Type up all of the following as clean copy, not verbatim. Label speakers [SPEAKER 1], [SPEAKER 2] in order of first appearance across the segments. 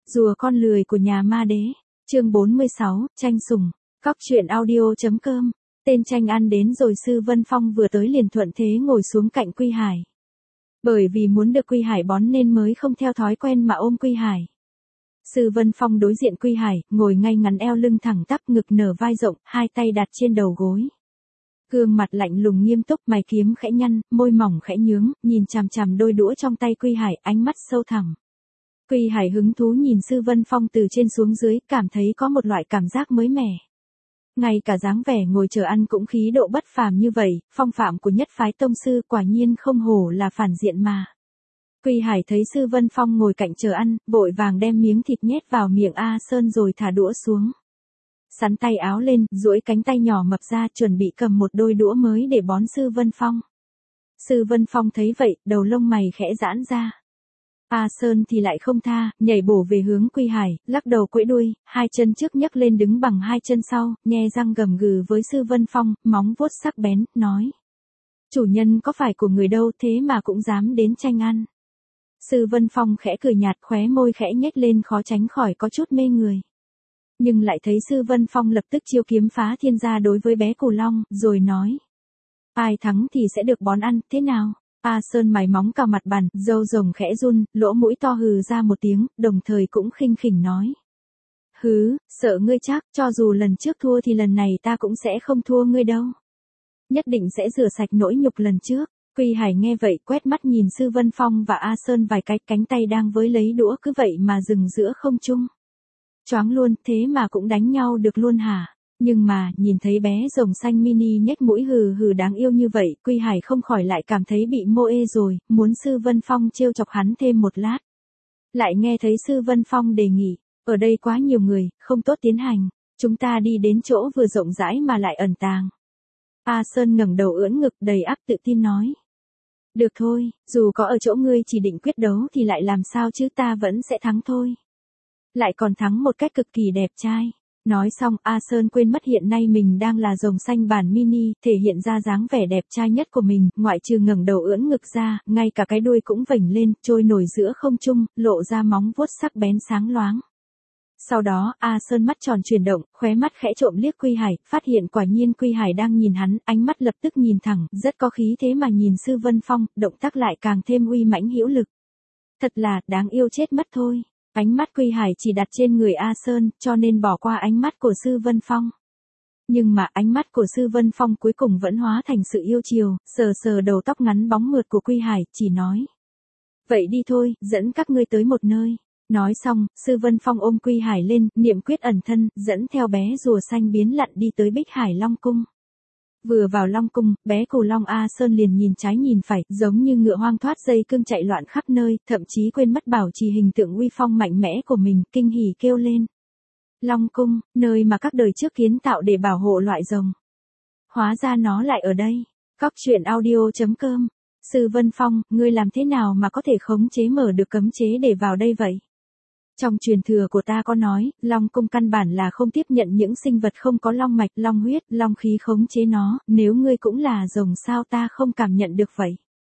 [SPEAKER 1] Rùa con lười của nhà ma đế. Chương 46, tranh sủng. Cóc truyện audio.com. Tên tranh ăn đến rồi. Sư Vân Phong vừa tới liền thuận thế ngồi xuống cạnh Quy Hải. Bởi vì muốn được Quy Hải bón nên mới không theo thói quen mà ôm Quy Hải. Sư Vân Phong đối diện Quy Hải, ngồi ngay ngắn, eo lưng thẳng tắp, ngực nở vai rộng, hai tay đặt trên đầu gối. Gương mặt lạnh lùng nghiêm túc, mày kiếm khẽ nhăn, môi mỏng khẽ nhướng, nhìn chằm chằm đôi đũa trong tay Quy Hải, ánh mắt sâu thẳm. Quy Hải hứng thú nhìn Sư Vân Phong từ trên xuống dưới, cảm thấy có một loại cảm giác mới mẻ. Ngay cả dáng vẻ ngồi chờ ăn cũng khí độ bất phàm như vậy, phong phạm của nhất phái tông sư, quả nhiên không hổ là phản diện mà. Quy Hải thấy Sư Vân Phong ngồi cạnh chờ ăn, vội vàng đem miếng thịt nhét vào miệng A Sơn rồi thả đũa xuống. Sắn tay áo lên, duỗi cánh tay nhỏ mập ra, chuẩn bị cầm một đôi đũa mới để bón Sư Vân Phong. Sư Vân Phong thấy vậy, đầu lông mày khẽ giãn ra. A Sơn thì lại không tha, nhảy bổ về hướng Quy Hải, lắc đầu quẫy đuôi, hai chân trước nhấc lên đứng bằng hai chân sau, nhe răng gầm gừ với Sư Vân Phong, móng vuốt sắc bén, nói: chủ nhân có phải của người đâu thế mà cũng dám đến tranh ăn. Sư Vân Phong khẽ cười nhạt, khóe môi khẽ nhếch lên, khó tránh khỏi có chút mê người. Nhưng lại thấy Sư Vân Phong lập tức chiêu kiếm phá thiên ra đối với bé Cù Long, rồi nói: ai thắng thì sẽ được bón ăn, thế nào? A Sơn mày móng cào mặt bàn, râu rồng khẽ run, lỗ mũi to hừ ra một tiếng, đồng thời cũng khinh khỉnh nói: hứ, sợ ngươi chắc, cho dù lần trước thua thì lần này ta cũng sẽ không thua ngươi đâu. Nhất định sẽ rửa sạch nỗi nhục lần trước. Quy Hải nghe vậy quét mắt nhìn Sư Vân Phong và A Sơn vài cái, cánh tay đang với lấy đũa cứ vậy mà dừng giữa không trung. Choáng luôn, thế mà cũng đánh nhau được luôn hả? Nhưng mà, nhìn thấy bé rồng xanh mini nhếch mũi hừ hừ đáng yêu như vậy, Quy Hải không khỏi lại cảm thấy bị mô ê rồi, muốn Sư Vân Phong trêu chọc hắn thêm một lát. Lại nghe thấy Sư Vân Phong đề nghị: ở đây quá nhiều người, không tốt tiến hành, chúng ta đi đến chỗ vừa rộng rãi mà lại ẩn tàng. A Sơn ngẩng đầu ưỡn ngực đầy ắp tự tin nói: được thôi, dù có ở chỗ ngươi chỉ định quyết đấu thì lại làm sao chứ, ta vẫn sẽ thắng thôi. Lại còn thắng một cách cực kỳ đẹp trai. Nói xong, A Sơn quên mất hiện nay mình đang là rồng xanh bản mini, thể hiện ra dáng vẻ đẹp trai nhất của mình, ngoại trừ ngẩng đầu ưỡn ngực ra, ngay cả cái đuôi cũng vểnh lên, trôi nổi giữa không trung, lộ ra móng vuốt sắc bén sáng loáng. Sau đó, A Sơn mắt tròn chuyển động, khóe mắt khẽ trộm liếc Quy Hải, phát hiện quả nhiên Quy Hải đang nhìn hắn, ánh mắt lập tức nhìn thẳng, rất có khí thế mà nhìn Sư Vân Phong, động tác lại càng thêm uy mãnh hữu lực. Thật là, đáng yêu chết mất thôi. Ánh mắt Quy Hải chỉ đặt trên người A Sơn, cho nên bỏ qua ánh mắt của Sư Vân Phong. Nhưng mà ánh mắt của Sư Vân Phong cuối cùng vẫn hóa thành sự yêu chiều, sờ sờ đầu tóc ngắn bóng mượt của Quy Hải, chỉ nói: vậy đi thôi, dẫn các ngươi tới một nơi. Nói xong, Sư Vân Phong ôm Quy Hải lên, niệm quyết ẩn thân, dẫn theo bé rùa xanh biến lặn đi tới Bích Hải Long Cung. Vừa vào Long Cung, bé Cù Long A Sơn liền nhìn trái nhìn phải, giống như ngựa hoang thoát dây cương chạy loạn khắp nơi, thậm chí quên mất bảo trì hình tượng uy phong mạnh mẽ của mình, kinh hỉ kêu lên: Long Cung, nơi mà các đời trước kiến tạo để bảo hộ loại rồng. Hóa ra nó lại ở đây. Cóc truyện audio.com. Sư Vân Phong, ngươi làm thế nào mà có thể khống chế mở được cấm chế để vào đây vậy? Trong truyền thừa của ta có nói, Long Cung căn bản là không tiếp nhận những sinh vật không có long mạch, long huyết, long khí khống chế nó, nếu ngươi cũng là rồng sao ta không cảm nhận được vậy?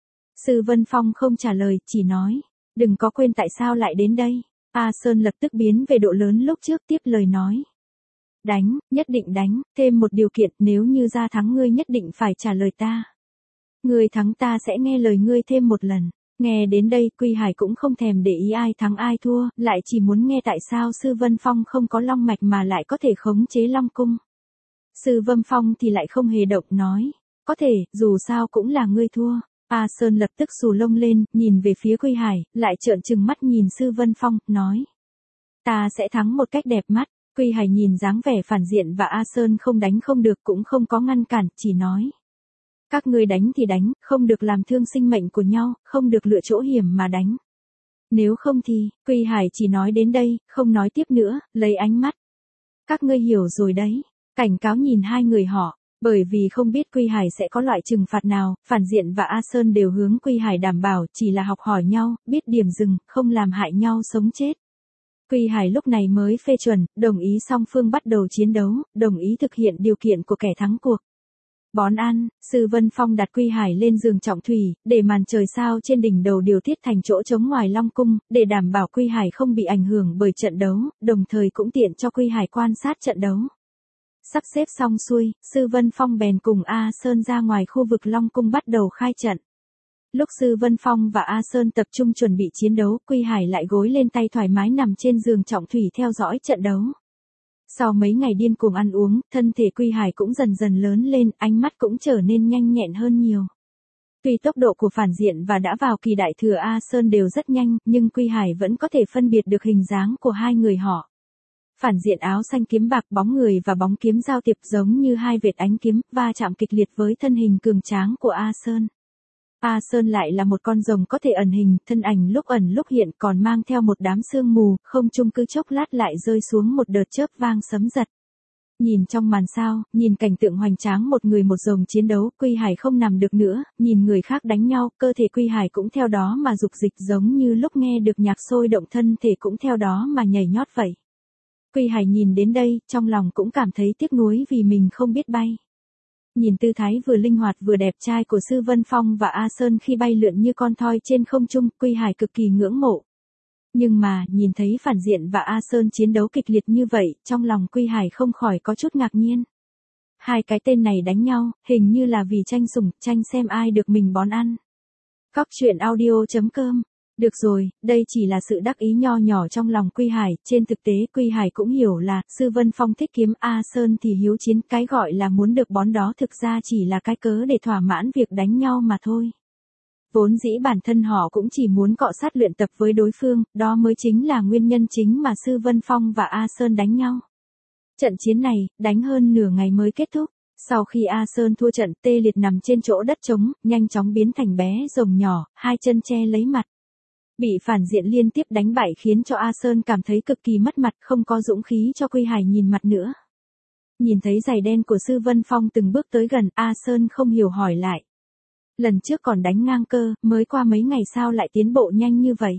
[SPEAKER 1] Sư Vân Phong không trả lời, chỉ nói: đừng có quên tại sao lại đến đây. A Sơn lập tức biến về độ lớn lúc trước, tiếp lời nói: đánh, nhất định đánh, thêm một điều kiện, nếu như ra thắng ngươi nhất định phải trả lời ta. Ngươi thắng ta sẽ nghe lời ngươi thêm một lần. Nghe đến đây, Quy Hải cũng không thèm để ý ai thắng ai thua, lại chỉ muốn nghe tại sao Sư Vân Phong không có long mạch mà lại có thể khống chế Long Cung. Sư Vân Phong thì lại không hề động, nói: có thể, dù sao cũng là ngươi thua. A Sơn lập tức xù lông lên, nhìn về phía Quy Hải, lại trợn trừng mắt nhìn Sư Vân Phong, nói: ta sẽ thắng một cách đẹp mắt. Quy Hải nhìn dáng vẻ phản diện và A Sơn không đánh không được cũng không có ngăn cản, chỉ nói: các ngươi đánh thì đánh, không được làm thương sinh mệnh của nhau, không được lựa chỗ hiểm mà đánh. Nếu không thì, Quy Hải chỉ nói đến đây, không nói tiếp nữa, lấy ánh mắt. Các ngươi hiểu rồi đấy. Cảnh cáo nhìn hai người họ, bởi vì không biết Quy Hải sẽ có loại trừng phạt nào, phản diện và A Sơn đều hướng Quy Hải đảm bảo chỉ là học hỏi nhau, biết điểm dừng, không làm hại nhau sống chết. Quy Hải lúc này mới phê chuẩn, đồng ý song phương bắt đầu chiến đấu, đồng ý thực hiện điều kiện của kẻ thắng cuộc. Bón ăn, Sư Vân Phong đặt Quy Hải lên giường trọng thủy, để màn trời sao trên đỉnh đầu điều tiết thành chỗ trống ngoài Long Cung, để đảm bảo Quy Hải không bị ảnh hưởng bởi trận đấu, đồng thời cũng tiện cho Quy Hải quan sát trận đấu. Sắp xếp xong xuôi, Sư Vân Phong bèn cùng A Sơn ra ngoài khu vực Long Cung bắt đầu khai trận. Lúc Sư Vân Phong và A Sơn tập trung chuẩn bị chiến đấu, Quy Hải lại gối lên tay thoải mái nằm trên giường trọng thủy theo dõi trận đấu. Sau mấy ngày điên cuồng ăn uống, thân thể Quy Hải cũng dần dần lớn lên, ánh mắt cũng trở nên nhanh nhẹn hơn nhiều. Tuy tốc độ của phản diện và đã vào kỳ đại thừa A Sơn đều rất nhanh, nhưng Quy Hải vẫn có thể phân biệt được hình dáng của hai người họ. Phản diện áo xanh kiếm bạc, bóng người và bóng kiếm giao tiếp giống như hai vệt ánh kiếm, va chạm kịch liệt với thân hình cường tráng của A Sơn. A Sơn lại là một con rồng có thể ẩn hình, thân ảnh lúc ẩn lúc hiện, còn mang theo một đám sương mù, không trung cứ chốc lát lại rơi xuống một đợt chớp vang sấm giật. Nhìn trong màn sao, nhìn cảnh tượng hoành tráng một người một rồng chiến đấu, Quy Hải không nằm được nữa, nhìn người khác đánh nhau, cơ thể Quy Hải cũng theo đó mà dục dịch, giống như lúc nghe được nhạc sôi động thân thể cũng theo đó mà nhảy nhót vậy. Quy Hải nhìn đến đây, trong lòng cũng cảm thấy tiếc nuối vì mình không biết bay. Nhìn tư thái vừa linh hoạt vừa đẹp trai của Sư Vân Phong và A Sơn khi bay lượn như con thoi trên không trung, Quy Hải cực kỳ ngưỡng mộ. Nhưng mà, nhìn thấy phản diện và A Sơn chiến đấu kịch liệt như vậy, trong lòng Quy Hải không khỏi có chút ngạc nhiên. Hai cái tên này đánh nhau, hình như là vì tranh sủng, tranh xem ai được mình bón ăn. Cóc truyện audio.com. Được rồi, đây chỉ là sự đắc ý nho nhỏ trong lòng Quy Hải, trên thực tế Quy Hải cũng hiểu là, Sư Vân Phong thích kiếm, A Sơn thì hiếu chiến, cái gọi là muốn được bón đó thực ra chỉ là cái cớ để thỏa mãn việc đánh nhau mà thôi. Vốn dĩ bản thân họ cũng chỉ muốn cọ sát luyện tập với đối phương, đó mới chính là nguyên nhân chính mà Sư Vân Phong và A Sơn đánh nhau. Trận chiến này, đánh hơn nửa ngày mới kết thúc. Sau khi A Sơn thua trận, tê liệt nằm trên chỗ đất trống, nhanh chóng biến thành bé rồng nhỏ, hai chân che lấy mặt. Bị phản diện liên tiếp đánh bại khiến cho A Sơn cảm thấy cực kỳ mất mặt, không có dũng khí cho Quy Hải nhìn mặt nữa. Nhìn thấy giày đen của Sư Vân Phong từng bước tới gần, A Sơn không hiểu hỏi lại. Lần trước còn đánh ngang cơ, mới qua mấy ngày sao lại tiến bộ nhanh như vậy?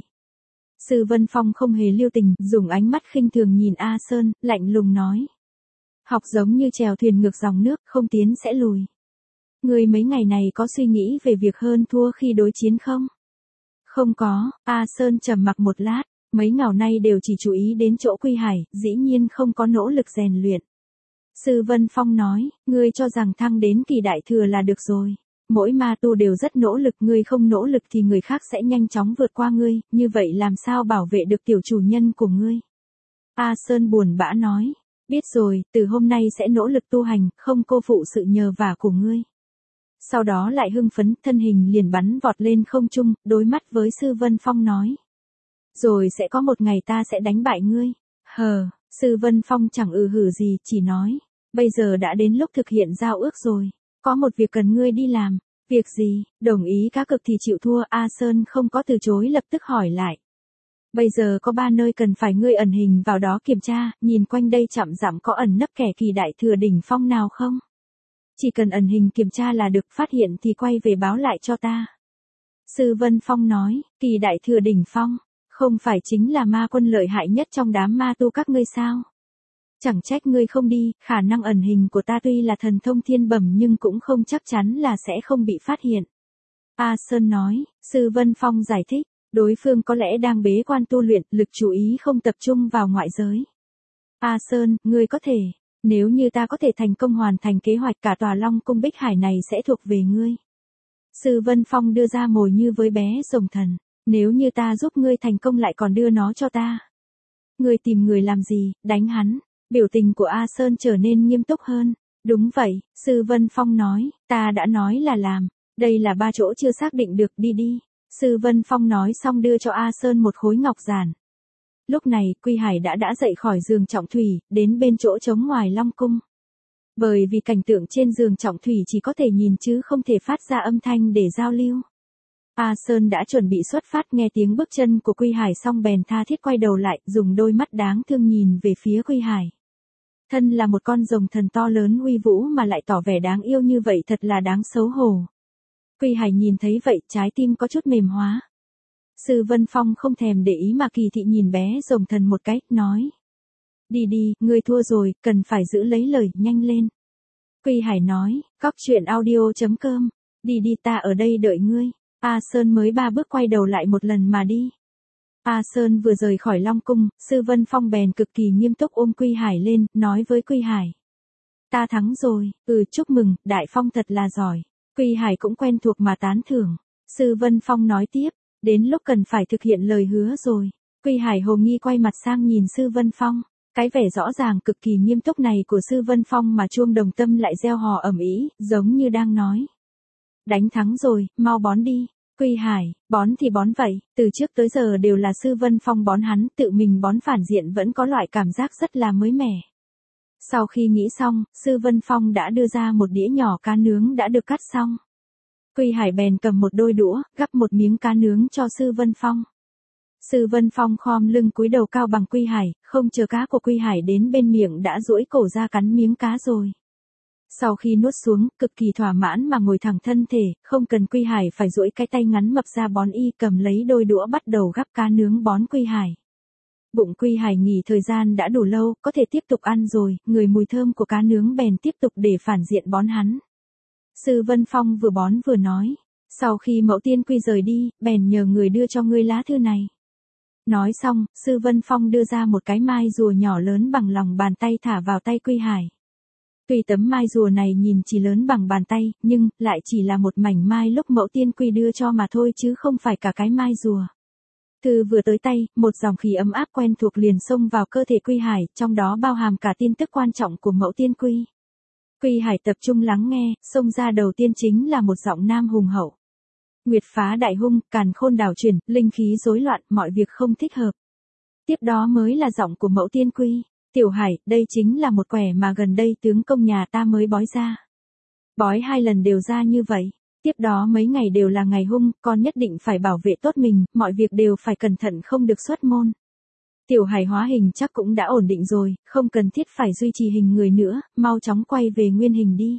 [SPEAKER 1] Sư Vân Phong không hề lưu tình, dùng ánh mắt khinh thường nhìn A Sơn, lạnh lùng nói. Học giống như chèo thuyền ngược dòng nước, không tiến sẽ lùi. Người mấy ngày này có suy nghĩ về việc hơn thua khi đối chiến không? Không có, A Sơn trầm mặc một lát, mấy ngày nay đều chỉ chú ý đến chỗ Quy Hải, dĩ nhiên không có nỗ lực rèn luyện. Sư Vân Phong nói, ngươi cho rằng thăng đến kỳ đại thừa là được rồi. Mỗi ma tu đều rất nỗ lực, ngươi không nỗ lực thì người khác sẽ nhanh chóng vượt qua ngươi, như vậy làm sao bảo vệ được tiểu chủ nhân của ngươi? A Sơn buồn bã nói, biết rồi, từ hôm nay sẽ nỗ lực tu hành, không cô phụ sự nhờ vả của ngươi. Sau đó lại hưng phấn, thân hình liền bắn vọt lên không trung, đối mắt với Sư Vân Phong nói. Rồi sẽ có một ngày ta sẽ đánh bại ngươi. Sư Vân Phong chẳng hử gì, chỉ nói. Bây giờ đã đến lúc thực hiện giao ước rồi. Có một việc cần ngươi đi làm. Việc gì? Đồng ý cá cực thì chịu thua. A Sơn không có từ chối, lập tức hỏi lại. Bây giờ có 3 nơi cần phải ngươi ẩn hình vào đó kiểm tra, nhìn quanh đây chậm dặm có ẩn nấp kẻ kỳ đại thừa đỉnh phong nào không? Chỉ cần ẩn hình kiểm tra là được, phát hiện thì quay về báo lại cho ta. Sư Vân Phong nói, kỳ đại thừa đỉnh phong, không phải chính là ma quân lợi hại nhất trong đám ma tu các ngươi sao? Chẳng trách ngươi không đi, khả năng ẩn hình của ta tuy là thần thông thiên bẩm nhưng cũng không chắc chắn là sẽ không bị phát hiện. A Sơn nói, Sư Vân Phong giải thích, đối phương có lẽ đang bế quan tu luyện, lực chú ý không tập trung vào ngoại giới. A Sơn, ngươi có thể, nếu như ta có thể thành công hoàn thành kế hoạch cả tòa Long Cung Bích Hải này sẽ thuộc về ngươi. Sư Vân Phong đưa ra mồi như với bé rồng thần, nếu như ta giúp ngươi thành công lại còn đưa nó cho ta. Ngươi tìm người làm gì, đánh hắn. Biểu tình của A Sơn trở nên nghiêm túc hơn. Đúng vậy, Sư Vân Phong nói, ta đã nói là làm, đây là 3 chỗ chưa xác định được, đi đi. Sư Vân Phong nói xong đưa cho A Sơn một khối ngọc giản. Lúc này, Quy Hải đã dậy khỏi giường trọng thủy, đến bên chỗ trống ngoài Long Cung. Bởi vì cảnh tượng trên giường trọng thủy chỉ có thể nhìn chứ không thể phát ra âm thanh để giao lưu. A Sơn đã chuẩn bị xuất phát, nghe tiếng bước chân của Quy Hải xong bèn tha thiết quay đầu lại, dùng đôi mắt đáng thương nhìn về phía Quy Hải. Thân là một con rồng thần to lớn uy vũ mà lại tỏ vẻ đáng yêu như vậy thật là đáng xấu hổ. Quy Hải nhìn thấy vậy, trái tim có chút mềm hóa. Sư Vân Phong không thèm để ý mà kỳ thị nhìn bé rồng thần một cái, nói. Đi đi, ngươi thua rồi, cần phải giữ lấy lời, nhanh lên. Quy Hải nói, cóc truyện audio.com, đi đi ta ở đây đợi ngươi. A Sơn mới 3 bước quay đầu lại một lần mà đi. A Sơn vừa rời khỏi Long Cung, Sư Vân Phong bèn cực kỳ nghiêm túc ôm Quy Hải lên, nói với Quy Hải. Ta thắng rồi, chúc mừng, Đại Phong thật là giỏi. Quy Hải cũng quen thuộc mà tán thưởng. Sư Vân Phong nói tiếp, đến lúc cần phải thực hiện lời hứa rồi. Quy Hải hồ nghi quay mặt sang nhìn Sư Vân Phong. Cái vẻ rõ ràng cực kỳ nghiêm túc này của Sư Vân Phong mà chuông đồng tâm lại reo hò ầm ĩ, giống như đang nói. Đánh thắng rồi, mau bón đi. Quy Hải, bón thì bón vậy, từ trước tới giờ đều là Sư Vân Phong bón hắn, tự mình bón phản diện vẫn có loại cảm giác rất là mới mẻ. Sau khi nghĩ xong, Sư Vân Phong đã đưa ra một đĩa nhỏ cá nướng đã được cắt xong. Quy Hải bèn cầm một đôi đũa, gắp một miếng cá nướng cho Sư Vân Phong. Sư Vân Phong khom lưng cúi đầu cao bằng Quy Hải, không chờ cá của Quy Hải đến bên miệng đã duỗi cổ ra cắn miếng cá rồi. Sau khi nuốt xuống, cực kỳ thỏa mãn mà ngồi thẳng thân thể, không cần Quy Hải phải duỗi cái tay ngắn mập ra bón y, cầm lấy đôi đũa bắt đầu gắp cá nướng bón Quy Hải. Bụng Quy Hải nghỉ thời gian đã đủ lâu, có thể tiếp tục ăn rồi, người mùi thơm của cá nướng bèn tiếp tục để phản diện bón hắn. Sư Vân Phong vừa bón vừa nói, sau khi Mẫu Tiên Quy rời đi, bèn nhờ người đưa cho ngươi lá thư này. Nói xong, Sư Vân Phong đưa ra một cái mai rùa nhỏ lớn bằng lòng bàn tay thả vào tay Quy Hải. Tuy tấm mai rùa này nhìn chỉ lớn bằng bàn tay, nhưng lại chỉ là một mảnh mai lúc Mẫu Tiên Quy đưa cho mà thôi chứ không phải cả cái mai rùa. Thư vừa tới tay, một dòng khí ấm áp quen thuộc liền xông vào cơ thể Quy Hải, trong đó bao hàm cả tin tức quan trọng của Mẫu Tiên Quy. Quy Hải tập trung lắng nghe, xông ra đầu tiên chính là một giọng nam hùng hậu. Nguyệt phá đại hung, càn khôn đảo chuyển, linh khí rối loạn, mọi việc không thích hợp. Tiếp đó mới là giọng của Mẫu Tiên Quy. Tiểu Hải, đây chính là một quẻ mà gần đây tướng công nhà ta mới bói ra. Bói 2 lần đều ra như vậy. Tiếp đó mấy ngày đều là ngày hung, con nhất định phải bảo vệ tốt mình, mọi việc đều phải cẩn thận không được xuất môn. Tiểu Hải hóa hình chắc cũng đã ổn định rồi, không cần thiết phải duy trì hình người nữa, mau chóng quay về nguyên hình đi.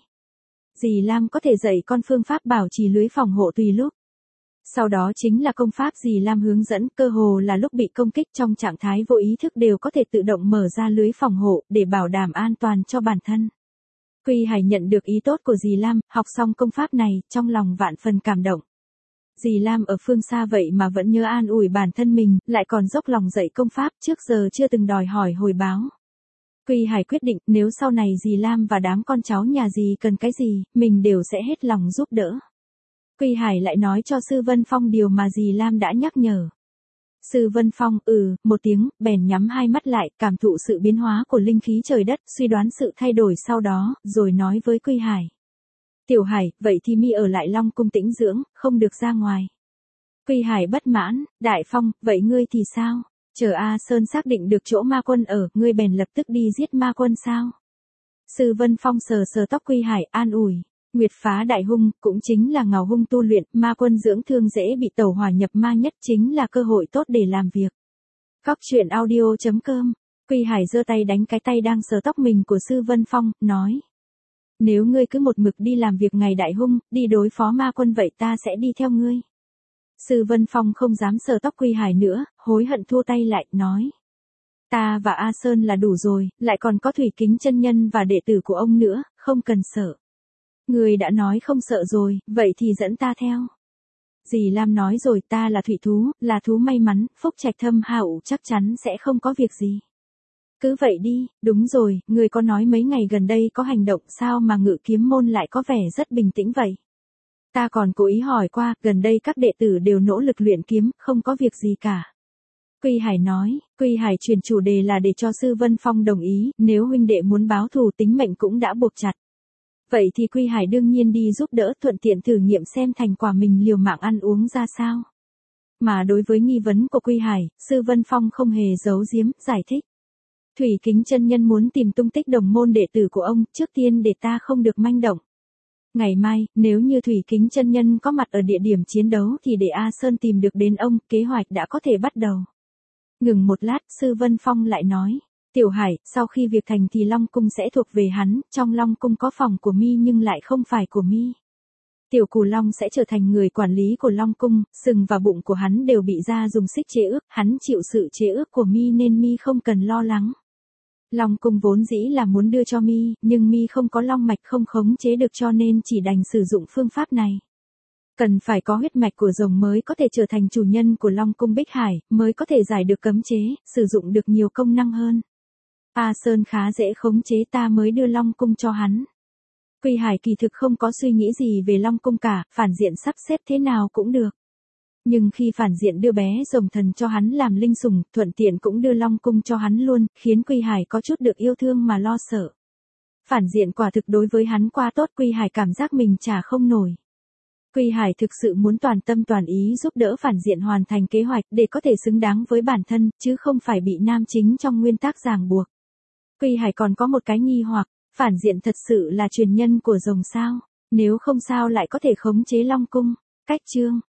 [SPEAKER 1] Dì Lam có thể dạy con phương pháp bảo trì lưới phòng hộ tùy lúc. Sau đó chính là công pháp dì Lam hướng dẫn, cơ hồ là lúc bị công kích trong trạng thái vô ý thức đều có thể tự động mở ra lưới phòng hộ để bảo đảm an toàn cho bản thân. Quy Hải nhận được ý tốt của dì Lam, học xong công pháp này, trong lòng vạn phần cảm động. Dì Lam ở phương xa vậy mà vẫn nhớ an ủi bản thân mình, lại còn dốc lòng dạy công pháp, trước giờ chưa từng đòi hỏi hồi báo. Quy Hải quyết định, nếu sau này dì Lam và đám con cháu nhà dì cần cái gì, mình đều sẽ hết lòng giúp đỡ. Quy Hải lại nói cho Sư Vân Phong điều mà dì Lam đã nhắc nhở. Sư Vân Phong, một tiếng, bèn nhắm hai mắt lại, cảm thụ sự biến hóa của linh khí trời đất, suy đoán sự thay đổi sau đó, rồi nói với Quy Hải. Tiểu Hải, vậy thì mi ở lại Long Cung tĩnh dưỡng, không được ra ngoài. Quy Hải bất mãn, Đại Phong, vậy ngươi thì sao? Chờ A Sơn xác định được chỗ ma quân ở, ngươi bèn lập tức đi giết ma quân sao? Sư Vân Phong sờ sờ tóc Quy Hải, an ủi. Nguyệt phá đại hung, cũng chính là ngào hung tu luyện, ma quân dưỡng thương dễ bị tẩu hỏa nhập ma nhất chính là cơ hội tốt để làm việc. Cóc truyện audio.com, Quy Hải giơ tay đánh cái tay đang sờ tóc mình của Sư Vân Phong, nói. Nếu ngươi cứ một mực đi làm việc ngày đại hung, đi đối phó ma quân vậy ta sẽ đi theo ngươi. Sư Vân Phong không dám sờ tóc Quy Hải nữa, hối hận thua tay lại, nói. Ta và A Sơn là đủ rồi, lại còn có Thủy Kính chân nhân và đệ tử của ông nữa, không cần sợ. Người đã nói không sợ rồi, vậy thì dẫn ta theo. Dì Lam nói rồi, ta là thủy thú, là thú may mắn, phúc trạch thâm hậu, chắc chắn sẽ không có việc gì. Cứ vậy đi, đúng rồi, người có nói mấy ngày gần đây có hành động sao mà Ngự Kiếm môn lại có vẻ rất bình tĩnh vậy. Ta còn cố ý hỏi qua, gần đây các đệ tử đều nỗ lực luyện kiếm, không có việc gì cả. Quy Hải nói, Quy Hải chuyển chủ đề là để cho Sư Vân Phong đồng ý, nếu huynh đệ muốn báo thù tính mệnh cũng đã buộc chặt. Vậy thì Quy Hải đương nhiên đi giúp đỡ, thuận tiện thử nghiệm xem thành quả mình liều mạng ăn uống ra sao. Mà đối với nghi vấn của Quy Hải, Sư Vân Phong không hề giấu giếm, giải thích. Thủy Kính chân nhân muốn tìm tung tích đồng môn đệ tử của ông, trước tiên để ta không được manh động. Ngày mai, nếu như Thủy Kính chân nhân có mặt ở địa điểm chiến đấu thì để A Sơn tìm được đến ông, kế hoạch đã có thể bắt đầu. Ngừng một lát, Sư Vân Phong lại nói. Tiểu Hải, sau khi việc thành thì Long Cung sẽ thuộc về hắn, trong Long Cung có phòng của mi nhưng lại không phải của mi. Tiểu Cù Long sẽ trở thành người quản lý của Long Cung, sừng và bụng của hắn đều bị ra dùng xích chế ước, hắn chịu sự chế ước của mi nên mi không cần lo lắng. Long cung vốn dĩ là muốn đưa cho mi, nhưng mi không có long mạch không khống chế được cho nên chỉ đành sử dụng phương pháp này. Cần phải có huyết mạch của rồng mới có thể trở thành chủ nhân của Long cung Bích Hải, mới có thể giải được cấm chế, sử dụng được nhiều công năng hơn. A Sơn khá dễ khống chế, ta mới đưa Long cung cho hắn. Quy Hải kỳ thực không có suy nghĩ gì về Long cung cả, phản diện sắp xếp thế nào cũng được. Nhưng khi phản diện đưa bé rồng thần cho hắn làm linh sủng, thuận tiện cũng đưa Long cung cho hắn luôn, khiến Quy Hải có chút được yêu thương mà lo sợ. Phản diện quả thực đối với hắn quá tốt, Quy Hải cảm giác mình trả không nổi. Quy Hải thực sự muốn toàn tâm toàn ý giúp đỡ phản diện hoàn thành kế hoạch để có thể xứng đáng với bản thân, chứ không phải bị nam chính trong nguyên tắc ràng buộc. Quy Hải còn có một cái nghi hoặc, phản diện thật sự là truyền nhân của rồng sao? Nếu không sao lại có thể khống chế Long cung? Cách chương